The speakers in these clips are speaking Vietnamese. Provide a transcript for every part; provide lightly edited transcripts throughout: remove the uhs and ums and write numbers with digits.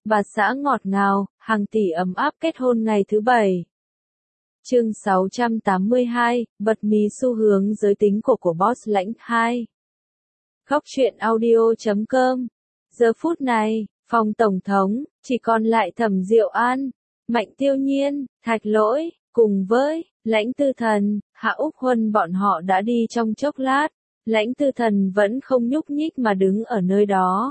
bà xã ngọt ngào, hàng tỷ ấm áp kết hôn ngày thứ 7. Chương 682, bật mí xu hướng giới tính của boss lãnh 2. Góc truyện audio.com. Giờ phút này, phòng tổng thống, chỉ còn lại Thẩm Diệu An, Mạnh Tiêu Nhiên, Thạch Lỗi, cùng với Lãnh Tư Thần, Hạ Úc Huân bọn họ đã đi trong chốc lát. Lãnh Tư Thần vẫn không nhúc nhích mà đứng ở nơi đó.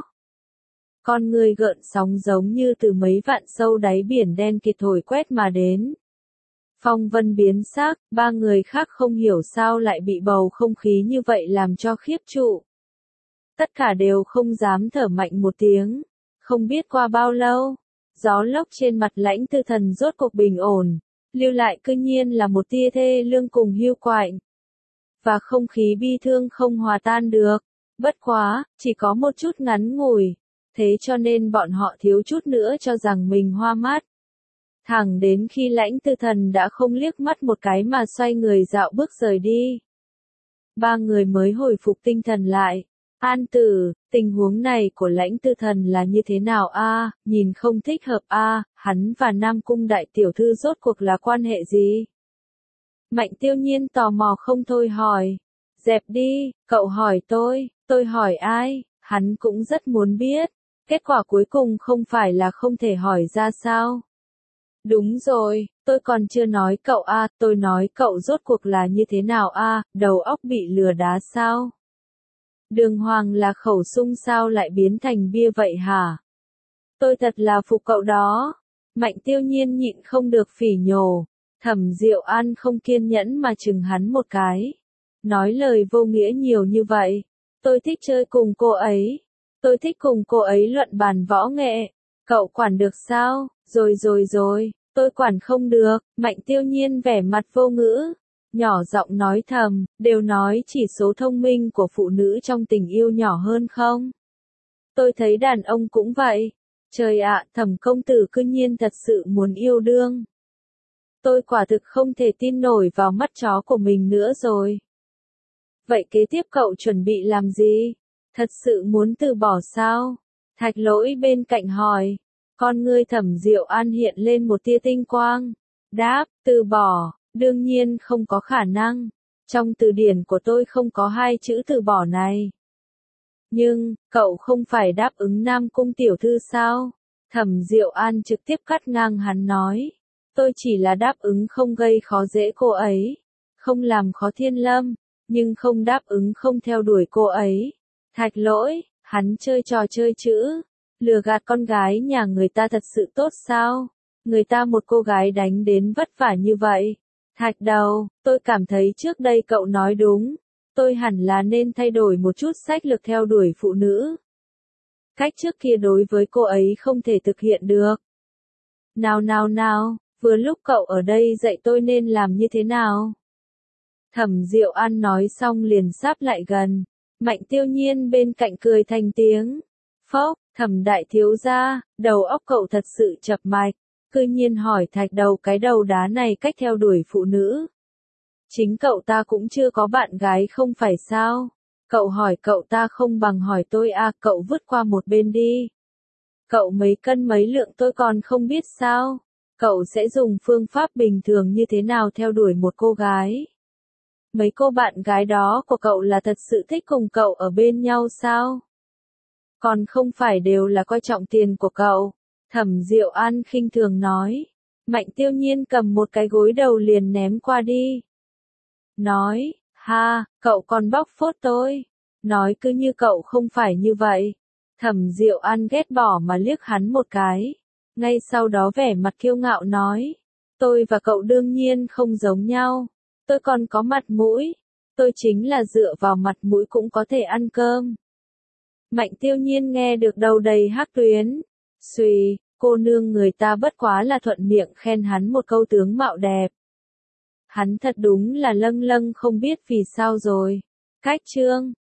Con người gợn sóng giống như từ mấy vạn sâu đáy biển đen kịt thổi quét mà đến. Phong vân biến sắc, ba người khác không hiểu sao lại bị bầu không khí như vậy làm cho khiếp trụ. Tất cả đều không dám thở mạnh một tiếng. Không biết qua bao lâu, gió lốc trên mặt Lãnh Tư Thần rốt cuộc bình ổn, lưu lại cư nhiên là một tia thê lương cùng hiu quạnh. Và không khí bi thương không hòa tan được. Bất quá, chỉ có một chút ngắn ngủi. Thế cho nên bọn họ thiếu chút nữa cho rằng mình hoa mắt. Thẳng đến khi Lãnh Tư Thần đã không liếc mắt một cái mà xoay người dạo bước rời đi. Ba người mới hồi phục tinh thần lại. An Tử, tình huống này của Lãnh Tư Thần là như thế nào a? Nhìn không thích hợp a, hắn và Nam Cung đại tiểu thư rốt cuộc là quan hệ gì? Mạnh Tiêu Nhiên tò mò không thôi hỏi. Dẹp đi, cậu hỏi tôi hỏi ai, hắn cũng rất muốn biết. Kết quả cuối cùng không phải là không thể hỏi ra sao? Đúng rồi, tôi còn chưa nói cậu a, tôi nói cậu rốt cuộc là như thế nào a, đầu óc bị lừa đá sao? Đường Hoàng là khẩu sung sao lại biến thành bia vậy hả? Tôi thật là phục cậu đó. Mạnh Tiêu Nhiên nhịn không được phỉ nhổ. Thẩm Diệu An không kiên nhẫn mà chừng hắn một cái. Nói lời vô nghĩa nhiều như vậy. Tôi thích chơi cùng cô ấy. Tôi thích cùng cô ấy luận bàn võ nghệ. Cậu quản được sao? Rồi, tôi quản không được. Mạnh Tiêu Nhiên vẻ mặt vô ngữ. Nhỏ giọng nói thầm, đều nói chỉ số thông minh của phụ nữ trong tình yêu nhỏ hơn không? Tôi thấy đàn ông cũng vậy. Trời ạ, Thẩm công tử cư nhiên thật sự muốn yêu đương. Tôi quả thực không thể tin nổi vào mắt chó của mình nữa rồi. Vậy kế tiếp cậu chuẩn bị làm gì? Thật sự muốn từ bỏ sao? Thạch Lỗi bên cạnh hỏi. Con ngươi Thẩm Diệu An hiện lên một tia tinh quang. Đáp, từ bỏ, đương nhiên không có khả năng. Trong từ điển của tôi không có hai chữ từ bỏ này. Nhưng, cậu không phải đáp ứng Nam Cung tiểu thư sao? Thẩm Diệu An trực tiếp cắt ngang hắn nói. Tôi chỉ là đáp ứng không gây khó dễ cô ấy. Không làm khó Thiên Lâm. Nhưng không đáp ứng không theo đuổi cô ấy. Thạch Lỗi, hắn chơi trò chơi chữ. Lừa gạt con gái nhà người ta thật sự tốt sao? Người ta một cô gái đánh đến vất vả như vậy. Thạch Đầu, tôi cảm thấy trước đây cậu nói đúng. Tôi hẳn là nên thay đổi một chút sách lược theo đuổi phụ nữ. Cách trước kia đối với cô ấy không thể thực hiện được. Nào, vừa lúc cậu ở đây dạy tôi nên làm như thế nào? Thẩm Diệu An nói xong liền sáp lại gần. Mạnh Tiêu Nhiên bên cạnh cười thành tiếng. Phốc, Thẩm đại thiếu gia, đầu óc cậu thật sự chập mạch. Cư nhiên hỏi Thạch Đầu cái đầu đá này cách theo đuổi phụ nữ. Chính cậu ta cũng chưa có bạn gái không phải sao? Cậu hỏi cậu ta không bằng hỏi tôi à, cậu vứt qua một bên đi. Cậu mấy cân mấy lượng tôi còn không biết sao? Cậu sẽ dùng phương pháp bình thường như thế nào theo đuổi một cô gái? Mấy cô bạn gái đó của cậu là thật sự thích cùng cậu ở bên nhau sao? Còn không phải đều là coi trọng tiền của cậu? Thẩm Diệu An khinh thường nói. Mạnh Tiêu Nhiên cầm một cái gối đầu liền ném qua đi. Nói, ha, cậu còn bóc phốt tôi. Nói cứ như cậu không phải như vậy. Thẩm Diệu An ghét bỏ mà liếc hắn một cái. Ngay sau đó vẻ mặt kiêu ngạo nói. Tôi và cậu đương nhiên không giống nhau. Tôi còn có mặt mũi. Tôi chính là dựa vào mặt mũi cũng có thể ăn cơm. Mạnh Tiêu Nhiên nghe được đầu đầy hắc tuyến. Xùy, cô nương người ta bất quá là thuận miệng khen hắn một câu tướng mạo đẹp. Hắn thật đúng là lâng lâng không biết vì sao rồi. Cách chương